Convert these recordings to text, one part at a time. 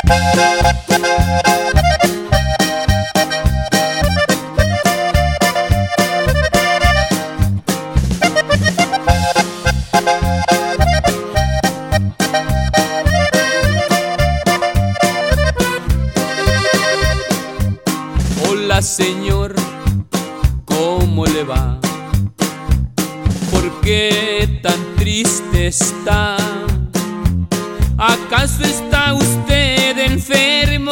Hola señor, ¿cómo le va? ¿Por qué tan triste está? ¿Acaso está usted enfermo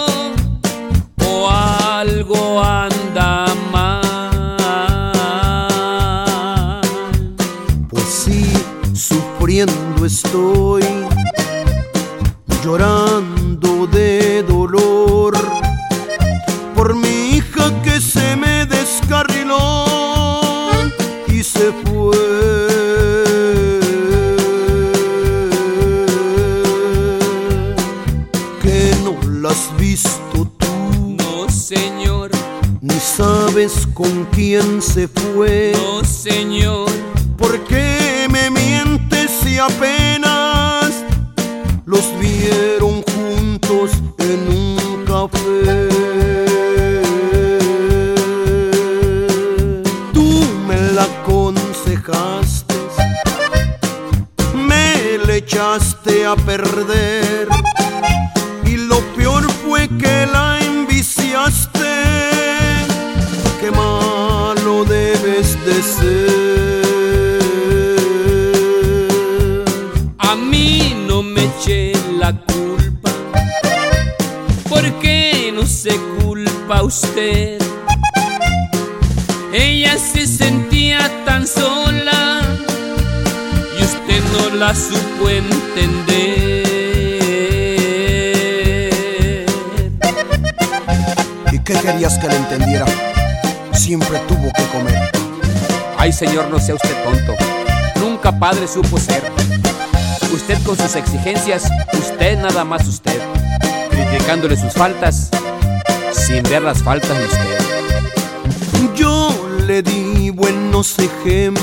o algo anda mal? Pues sí, sufriendo estoy, llorando de dolor por mi hija que se me descarriló y se fue. ¿Que no la has visto tú? No, señor. Ni sabes con quién se fue. No, señor. ¿Por qué me mientes si apenas los vieron juntos en un café? Me le echaste a perder y lo peor fue que la enviciaste. Qué malo debes de ser. A mí no me eché la culpa, porque no se culpa usted. Ella se sentía tan sola y usted no la supo entender. ¿Y qué querías que le entendiera? Siempre tuvo que comer. Ay, señor, no sea usted tonto. Nunca padre supo ser. Usted con sus exigencias, usted nada más usted, criticándole sus faltas sin ver las faltas de usted. Yo le di buenos ejemplos,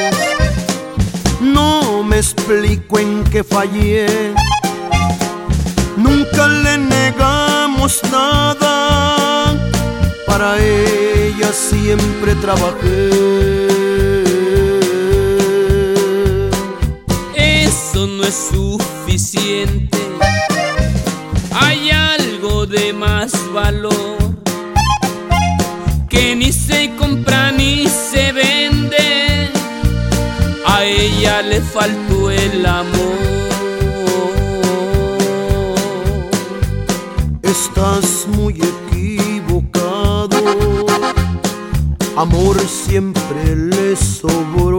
no me explico en qué fallé. Nunca le negamos nada, para ella siempre trabajé. Eso no es suficiente, hay algo de más valor que ni se compra ni se vende. A ella le faltó el amor. Estás muy equivocado, amor siempre le sobró.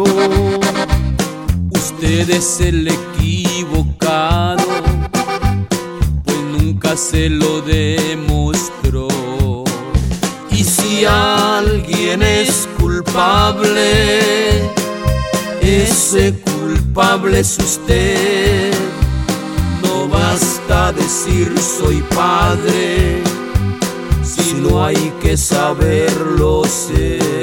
Usted es el equivocado, pues nunca se lo demostró. Y si alguien es culpable, ese culpable es usted. No basta decir soy padre, si no hay que saberlo ser.